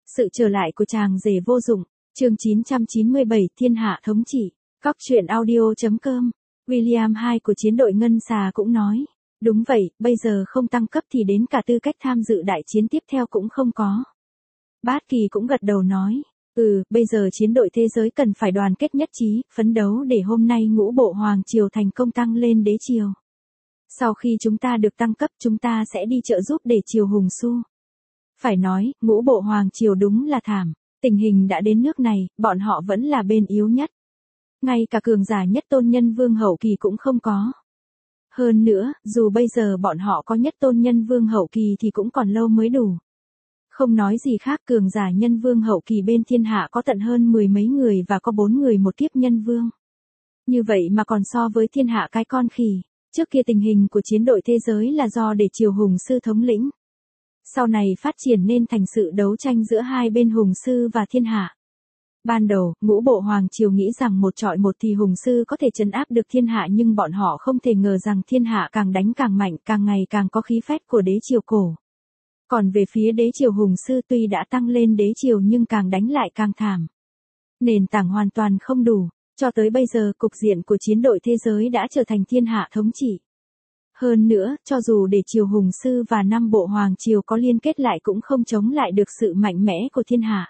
Sự trở lại của chàng rể vô dụng, chương 997 Thiên hạ thống trị, Cóc truyện audio.com. William II của chiến đội Ngân Xà cũng nói, đúng vậy, bây giờ không tăng cấp thì đến cả tư cách tham dự đại chiến tiếp theo cũng không có. Bát Kỳ cũng gật đầu nói, bây giờ chiến đội thế giới cần phải đoàn kết nhất trí, phấn đấu để hôm nay ngũ bộ hoàng triều thành công tăng lên đế triều. Sau khi chúng ta được tăng cấp chúng ta sẽ đi trợ giúp để triều hùng su. Phải nói, ngũ bộ hoàng triều đúng là thảm, tình hình đã đến nước này, bọn họ vẫn là bên yếu nhất. Ngay cả cường giả nhất tôn nhân vương hậu kỳ cũng không có. Hơn nữa, dù bây giờ bọn họ có nhất tôn nhân vương hậu kỳ thì cũng còn lâu mới đủ. Không nói gì khác, cường giả nhân vương hậu kỳ bên thiên hạ có tận hơn 10 mấy người và có 4 người một kiếp nhân vương. Như vậy mà còn so với thiên hạ cái con khỉ, trước kia tình hình của chiến đội thế giới là do để triều hùng sư thống lĩnh. Sau này phát triển nên thành sự đấu tranh giữa hai bên hùng sư và thiên hạ. Ban đầu, ngũ bộ hoàng triều nghĩ rằng một trọi một thì hùng sư có thể trấn áp được thiên hạ, nhưng bọn họ không thể ngờ rằng thiên hạ càng đánh càng mạnh, càng ngày càng có khí phách của đế triều cổ. Còn về phía đế triều hùng sư tuy đã tăng lên đế triều nhưng càng đánh lại càng thảm. Nền tảng hoàn toàn không đủ, cho tới bây giờ cục diện của chiến đội thế giới đã trở thành thiên hạ thống trị. Hơn nữa, cho dù để triều hùng sư và 5 bộ hoàng triều có liên kết lại cũng không chống lại được sự mạnh mẽ của thiên hạ.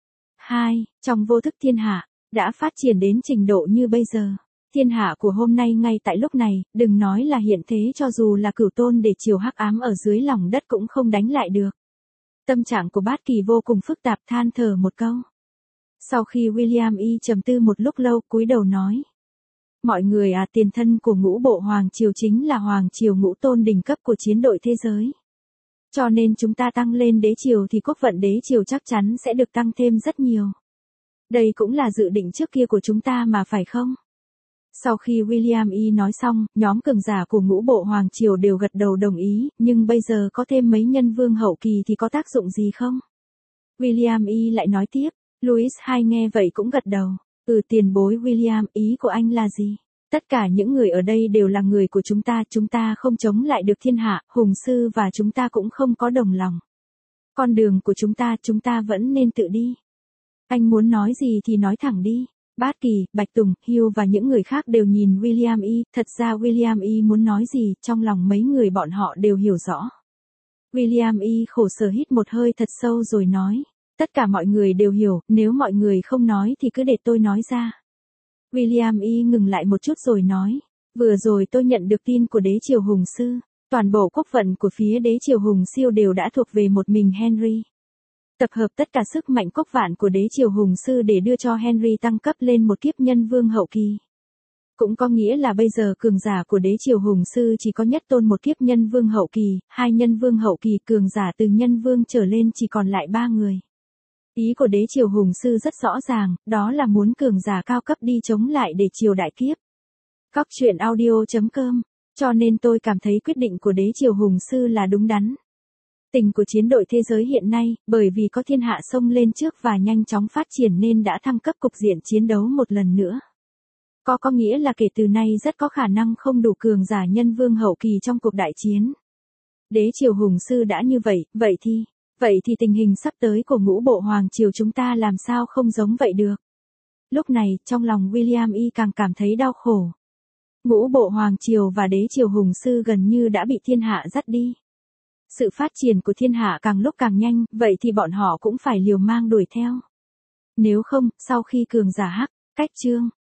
2. Trong vô thức thiên hạ, đã phát triển đến trình độ như bây giờ. Thiên hạ của hôm nay ngay tại lúc này, đừng nói là hiện thế, cho dù là cửu tôn để triều hắc ám ở dưới lòng đất cũng không đánh lại được. Tâm trạng của Bát Kỳ vô cùng phức tạp, than thở một câu. Sau khi William trầm tư một lúc lâu, cúi đầu nói. Mọi người tiền thân của ngũ bộ hoàng triều chính là hoàng triều ngũ tôn đỉnh cấp của chiến đội thế giới. Cho nên chúng ta tăng lên đế triều thì quốc vận đế triều chắc chắn sẽ được tăng thêm rất nhiều. Đây cũng là dự định trước kia của chúng ta mà phải không? Sau khi William nói xong, nhóm cường giả của ngũ bộ hoàng triều đều gật đầu đồng ý, nhưng bây giờ có thêm mấy nhân vương hậu kỳ thì có tác dụng gì không? William lại nói tiếp, Louis II nghe vậy cũng gật đầu. Tiền bối William, ý của anh là gì? Tất cả những người ở đây đều là người của chúng ta không chống lại được thiên hạ, hùng sư và chúng ta cũng không có đồng lòng. Con đường của chúng ta vẫn nên tự đi. Anh muốn nói gì thì nói thẳng đi. Bát Kỳ, Bạch Tùng, Hugh và những người khác đều nhìn William thật ra William muốn nói gì, trong lòng mấy người bọn họ đều hiểu rõ. William khổ sở hít một hơi thật sâu rồi nói. Tất cả mọi người đều hiểu, nếu mọi người không nói thì cứ để tôi nói ra. William ngừng lại một chút rồi nói, vừa rồi tôi nhận được tin của đế triều hùng sư, toàn bộ quốc vận của phía đế triều hùng siêu đều đã thuộc về một mình Henry. Tập hợp tất cả sức mạnh quốc vạn của đế triều hùng sư để đưa cho Henry tăng cấp lên một kiếp nhân vương hậu kỳ. Cũng có nghĩa là bây giờ cường giả của đế triều hùng sư chỉ có nhất tôn một kiếp nhân vương hậu kỳ, 2 nhân vương hậu kỳ, cường giả từ nhân vương trở lên chỉ còn lại 3 người. Ý của đế triều hùng sư rất rõ ràng, đó là muốn cường giả cao cấp đi chống lại để triều đại kiếp. Cóc truyện audio.com, cho nên tôi cảm thấy quyết định của đế triều hùng sư là đúng đắn. Tình của chiến đội thế giới hiện nay, bởi vì có thiên hạ xông lên trước và nhanh chóng phát triển nên đã thăng cấp cục diện chiến đấu một lần nữa. Có nghĩa là kể từ nay rất có khả năng không đủ cường giả nhân vương hậu kỳ trong cuộc đại chiến. Đế triều hùng sư đã như vậy, vậy thì tình hình sắp tới của ngũ bộ hoàng triều chúng ta làm sao không giống vậy được. Lúc này, trong lòng William càng cảm thấy đau khổ. Ngũ bộ hoàng triều và đế triều hùng sư gần như đã bị thiên hạ dắt đi. Sự phát triển của thiên hạ càng lúc càng nhanh, vậy thì bọn họ cũng phải liều mang đuổi theo. Nếu không, sau khi cường giả hắc, cách chương